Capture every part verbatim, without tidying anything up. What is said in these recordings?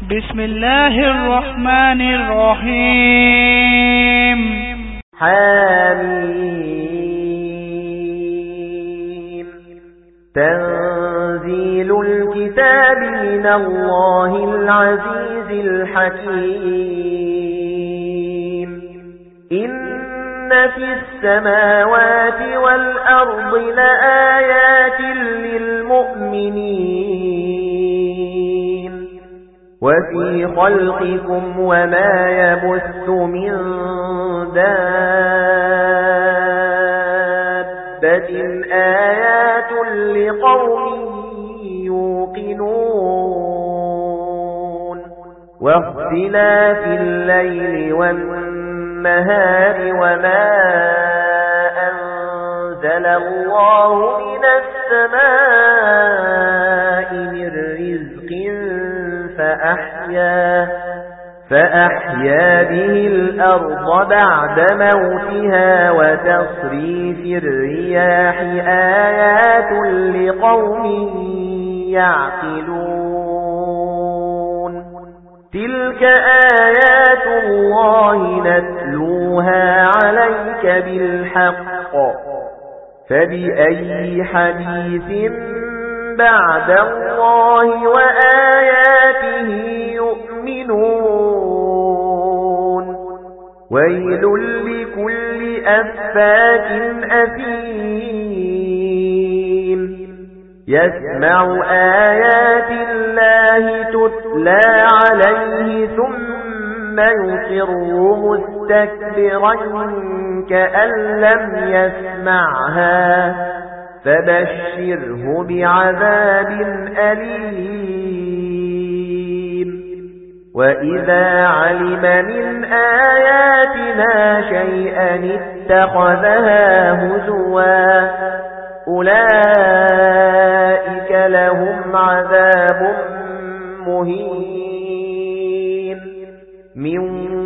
بسم الله الرحمن الرحيم. حميم. تنزيل الكتاب من الله العزيز الحكيم. إن في السماوات والأرض لآيات للمؤمنين وفي خلقكم وما يبث من دابة آيات لقوم يوقنون واختلاف الليل والنهار وما أنزل الله من السماء من رزق فأحيا فأحيا به الأرض بعد موتها وتصريف الرياح آيات لقوم يعقلون. تلك آيات الله نتلوها عليك بالحق فبأي حديث بعد الله وآياته يؤمنون. ويل لكل أفاك أثيم يسمع آيات الله تتلى عليه ثم يصر مستكبرا كأن لم يسمعها فبشره بعذاب أليم. وإذا علم من آياتنا شيئا اتخذها هزوا أولئك لهم عذاب مهين من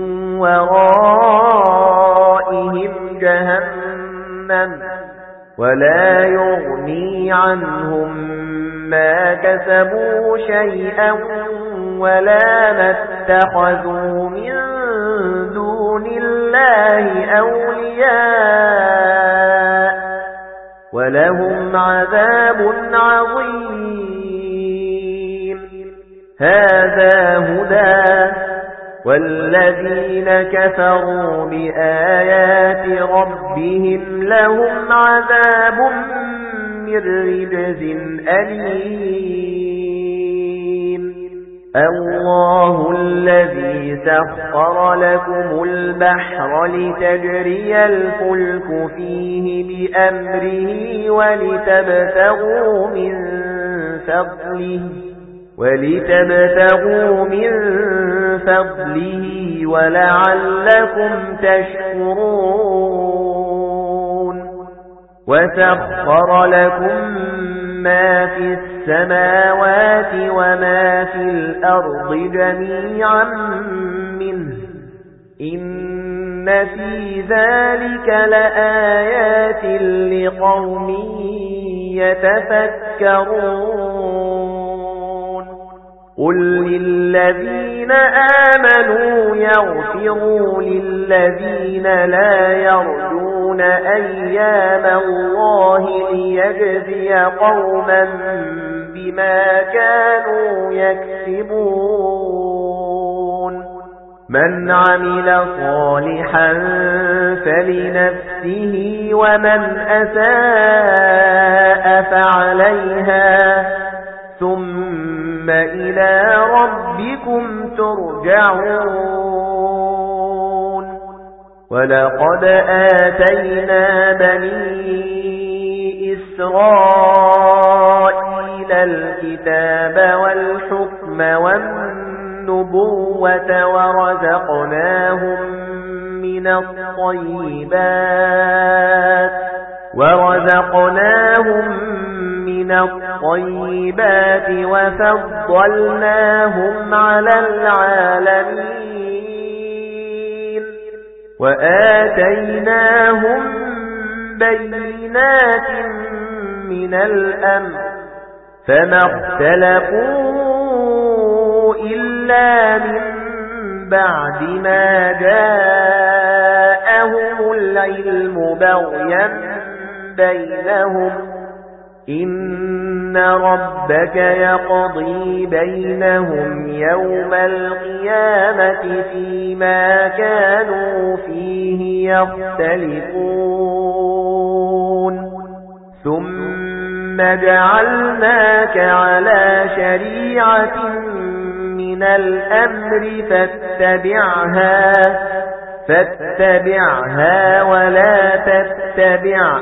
ورائهم جهنم ولا يغني عنهم ما كسبوا شيئا ولا ما اتخذوا من دون الله أولياء ولهم عذاب عظيم. هذا هدى والذين كفروا بآيات ربهم لهم عذاب من رجز أليم. الله الذي سخر لكم البحر لتجري الفلك فيه بأمره ولتبتغوا من فضله ولتبتغوا من فضله ولعلكم تشكرون. وسخر لكم ما في السماوات وما في الأرض جميعا منه إن في ذلك لآيات لقوم يتفكرون. قل للذين آمنوا يغفروا للذين لا يرجون أيام الله ليجزي قوما بما كانوا يكسبون. من عمل صالحا فلنفسه ومن أساء فعليها ثم إلى ربكم ترجعون. ولقد آتينا بني إسرائيل الكتاب والحكم والنبوة ورزقناهم من الطيبات ورزقناهم من الطيبات وفضلناهم على العالمين وآتيناهم بينات من الأمر فما اختلفوا إلا من بعد ما جاءهم العلم بغيا بينهم إن ربك يقضي بينهم يوم القيامة فيما كانوا فيه يختلفون ثم جعلناك على شريعة من الأمر فاتبعها فاتبعها ولا تتبع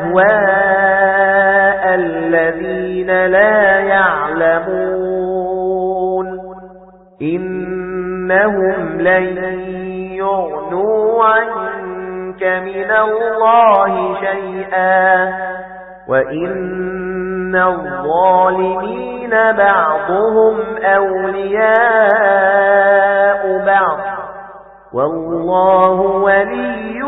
أهواء الذين لا يعلمون إنهم لن يغنوا عنك من الله شيئا وإن الظالمين بعضهم أولياء بعض والله ولي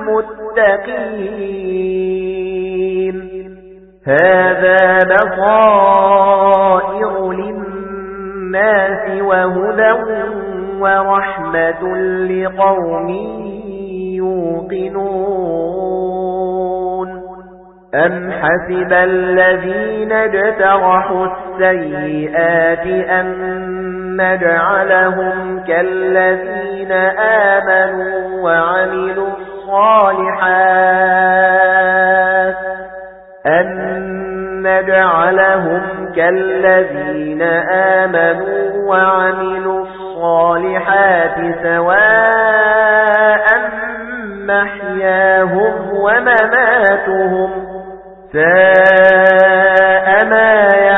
المتقين هذا بصائر للناس وهدى ورحمة لقوم يوقنون أم حسب الذين اجترحوا السيئات أن نجعلهم كالذين آمنوا وعملوا الصالحات أن نجعلهم كالذين آمنوا وعملوا الصالحات سواء محياهم ومماتهم ساء ما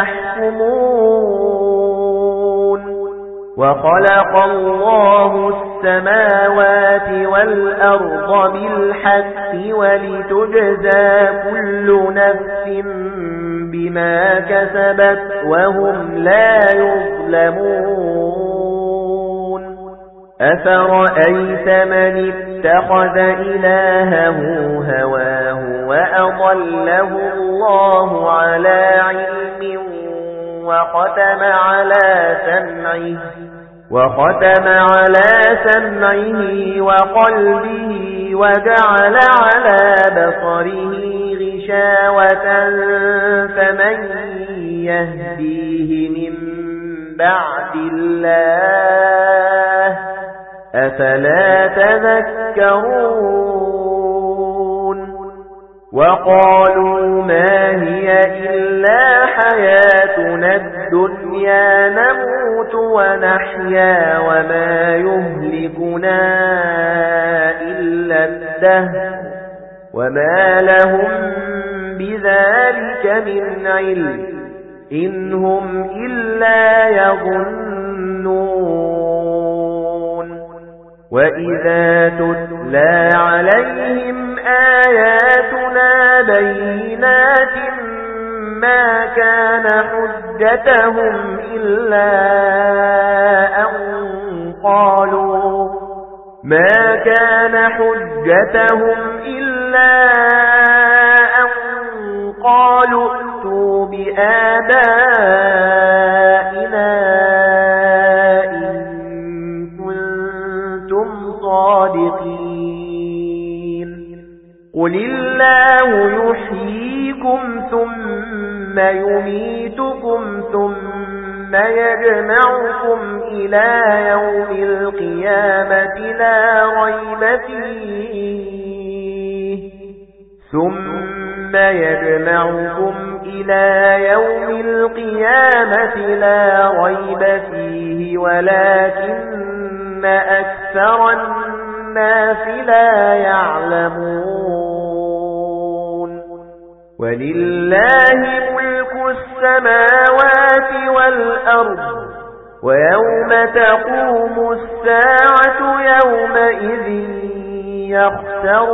يحكمون وخلق الله السماوات والأرض بالحق ولتجزى كل نفس بما كسبت وهم لا يظلمون أفرأيت من اتخذ إلهه هواه وأضله الله على علم وختم على سمعه وختم على سمعه وقلبه وجعل على بصره غشاوة فمن يهديه من بعد الله أفلا تذكرون وقالوا ما هي إلا حياتنا الدنيا نموت ونحيا وما يهلكنا إلا الدهر وما لهم بذلك من علم إن هم إلا يظنون وإذا تتلى عليهم آياتنا بينات ما كان حجتهم إلا أن قالوا ما كان حجتهم إلا أن قالوا ائتوا بآبائنا إن كنتم صادقين قل الله يحييكم ثم يميتكم ثم يجمعكم إلى يوم القيامة لا ريب فيه ثم يجمعكم إلى يوم القيامة لا ريب فيه ولكن أكثر الناس لا يعلمون ولله ملك السماوات والأرض ويوم تقوم الساعة يومئذ يخسر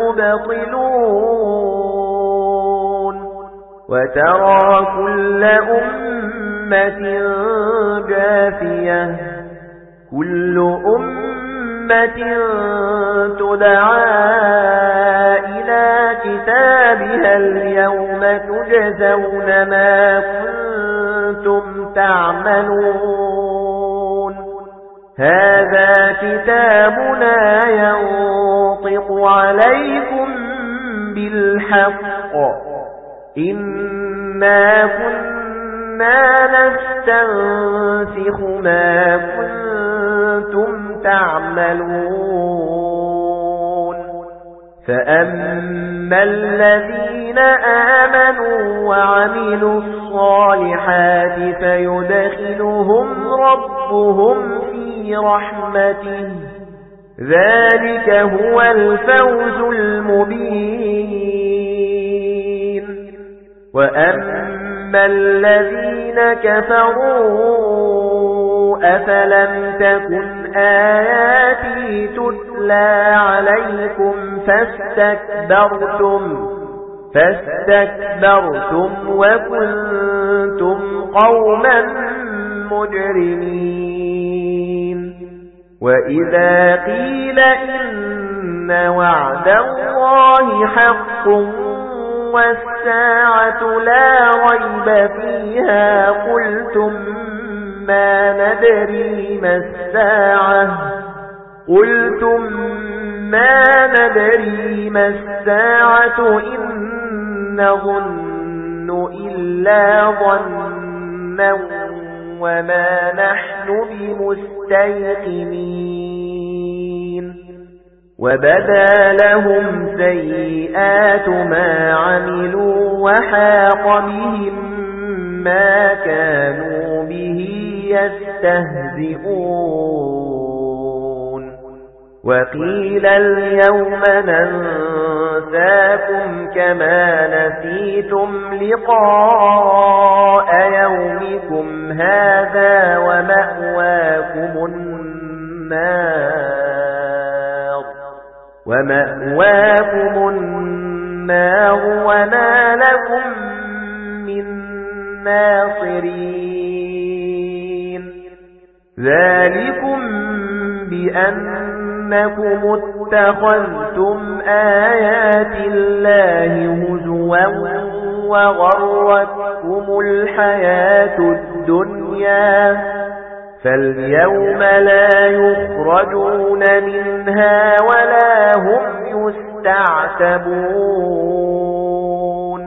المبطلون وترى كل أمة جاثية كل أمة تدعى إلى كتابها اليوم تجزون ما كنتم تعملون هذا كتابنا ينطق عليكم بالحق إنا كنا نستنسخ ما كنتم تعملون فأما الذين آمنوا وعملوا الصالحات فيدخلهم ربهم في رحمته ذلك هو الفوز المبين وأما الذين كفروا أفلم تكن آياتي تتلى عليكم فاستكبرتم فاستكبرتم وكنتم قوما مجرمين وإذا قيل إن وعد الله حق والساعة لا ريب فيها قلتم ما ندري ما الساعة قلتم ما ندري ما الساعة إن نظن إلا ظنا وما نحن بمستيقنين وبدا لهم سيئات ما عملوا وحاق بهم ما كانوا به يستهزئون وقيل اليوم ننساكم كما نسيتم لقاء يومكم هذا ومأواكم النار ومأواكم النار وما لكم من ناصرين ذلكم بأنكم اتخذتم آيات الله هزوا وغرتكم الحياة الدنيا فاليوم لا يخرجون منها ولا هم يستعتبون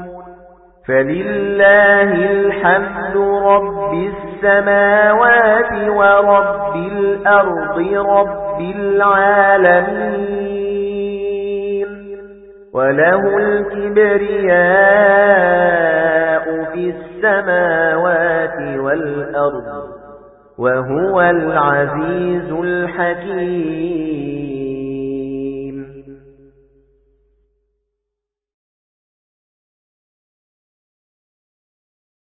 فلله الحمد رب السماوات ورب الأرض رب العالمين وله الكبرياء في السماوات والأرض وهو العزيز الحكيم